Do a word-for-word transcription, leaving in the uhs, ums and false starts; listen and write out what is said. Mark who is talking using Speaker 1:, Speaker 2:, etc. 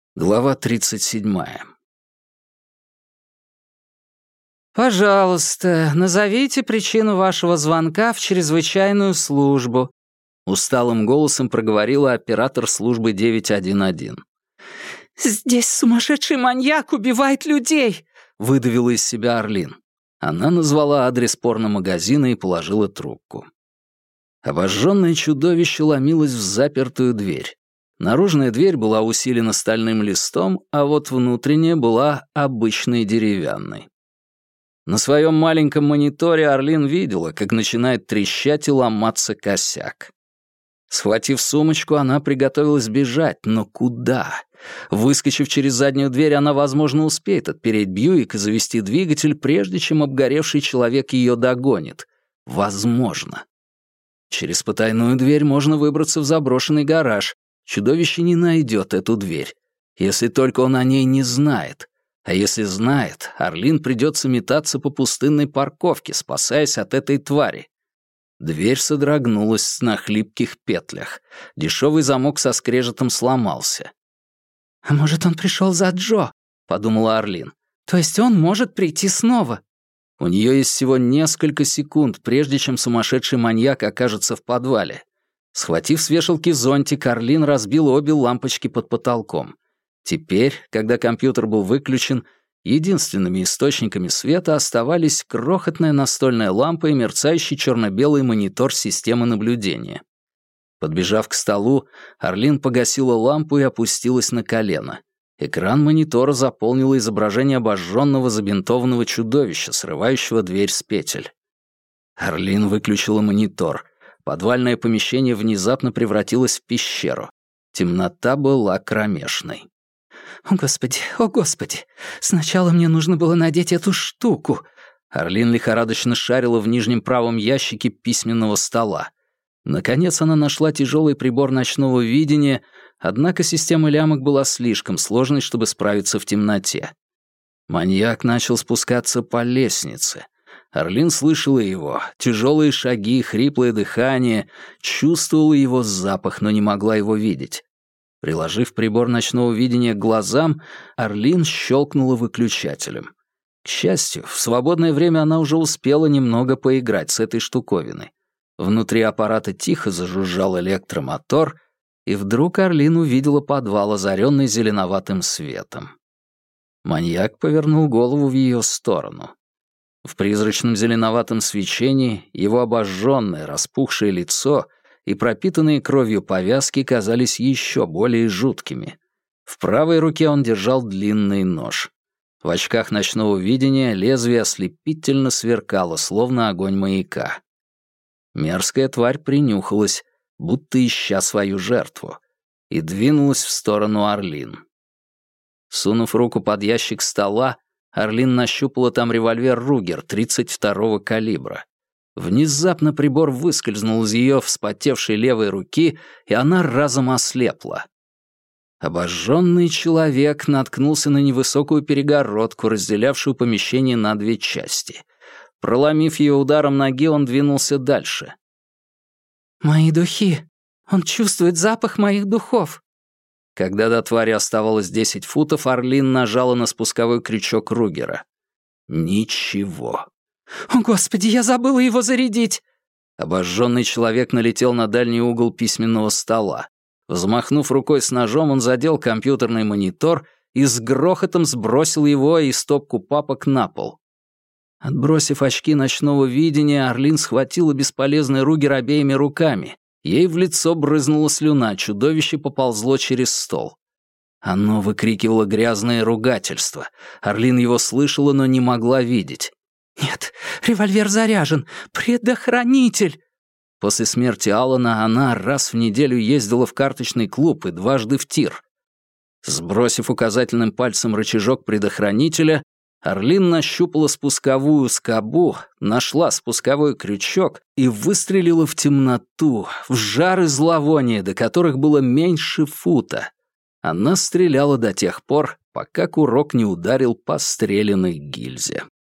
Speaker 1: Глава тридцать седьмая.
Speaker 2: «Пожалуйста, назовите причину вашего звонка в чрезвычайную службу», — усталым голосом проговорила оператор службы девять один один.
Speaker 3: «Здесь сумасшедший маньяк убивает людей!»
Speaker 1: — выдавила из себя Орлин. Она назвала адрес порномагазина и положила трубку. Обожженное чудовище ломилось в запертую дверь. Наружная дверь была усилена стальным листом, а вот внутренняя была обычной деревянной. На своем маленьком мониторе Орлин видела, как начинает трещать и ломаться косяк. Схватив сумочку, она приготовилась бежать, но куда? Выскочив через заднюю дверь, она, возможно, успеет отпереть Бьюик и завести двигатель, прежде чем обгоревший человек ее догонит. Возможно. Через потайную дверь можно выбраться в заброшенный гараж. Чудовище не найдет эту дверь, если только он о ней не знает. А если знает, Орлин придется метаться по пустынной парковке, спасаясь от этой твари. Дверь содрогнулась на хлипких петлях. Дешевый замок со скрежетом сломался.
Speaker 3: «А может, он пришел за Джо?» — подумала Орлин. «То есть он может прийти снова?»
Speaker 1: У нее есть всего несколько секунд, прежде чем сумасшедший маньяк окажется в подвале. Схватив с вешалки зонтик, Орлин разбил обе лампочки под потолком. Теперь, когда компьютер был выключен, единственными источниками света оставались крохотная настольная лампа и мерцающий черно-белый монитор системы наблюдения. Подбежав к столу, Орлин погасила лампу и опустилась на колено. Экран монитора заполнило изображение обожженного забинтованного чудовища, срывающего дверь с петель. Орлин выключила монитор. Подвальное помещение внезапно превратилось в пещеру. Темнота была кромешной.
Speaker 3: «О, Господи, о, Господи! Сначала мне нужно было надеть эту штуку!»
Speaker 1: Орлин лихорадочно шарила в нижнем правом ящике письменного стола. Наконец она нашла тяжелый прибор ночного видения, однако система лямок была слишком сложной, чтобы справиться в темноте. Маньяк начал спускаться по лестнице. Орлин слышала его, тяжелые шаги, хриплое дыхание, чувствовала его запах, но не могла его видеть. Приложив прибор ночного видения к глазам, Орлин щелкнула выключателем. К счастью, в свободное время она уже успела немного поиграть с этой штуковиной. Внутри аппарата тихо зажужжал электромотор, и вдруг Орлин увидела подвал, озаренный зеленоватым светом. Маньяк повернул голову в ее сторону. В призрачном зеленоватом свечении его обожженное, распухшее лицо и пропитанные кровью повязки казались еще более жуткими. В правой руке он держал длинный нож. В очках ночного видения лезвие ослепительно сверкало, словно огонь маяка. Мерзкая тварь принюхалась, будто ища свою жертву, и двинулась в сторону Орлин. Сунув руку под ящик стола, Орлин нащупала там револьвер «Ругер» тридцать второго калибра. Внезапно прибор выскользнул из ее вспотевшей левой руки, и она разом ослепла. Обожженный человек наткнулся на невысокую перегородку, разделявшую помещение на две части. Проломив ее ударом ноги, он двинулся дальше.
Speaker 3: «Мои духи! Он чувствует запах моих духов!»
Speaker 1: Когда до твари оставалось десять футов, Орлин нажала на спусковой крючок Ругера. Ничего.
Speaker 3: «О, Господи, я забыла его зарядить!»
Speaker 1: Обожженный человек налетел на дальний угол письменного стола. Взмахнув рукой с ножом, он задел компьютерный монитор и с грохотом сбросил его и стопку папок на пол. Отбросив очки ночного видения, Орлин схватила бесполезный Ругер обеими руками. Ей в лицо брызнула слюна, чудовище поползло через стол. Оно выкрикивало грязное ругательство. Орлин его слышала, но не могла видеть.
Speaker 3: «Нет, револьвер заряжен! Предохранитель!»
Speaker 1: После смерти Алана она раз в неделю ездила в карточный клуб и дважды в тир. Сбросив указательным пальцем рычажок предохранителя, Орлин нащупала спусковую скобу, нашла спусковой крючок и выстрелила в темноту, в жар и зловоние, до которых было меньше фута. Она стреляла до тех пор, пока курок не ударил по стрелянной гильзе.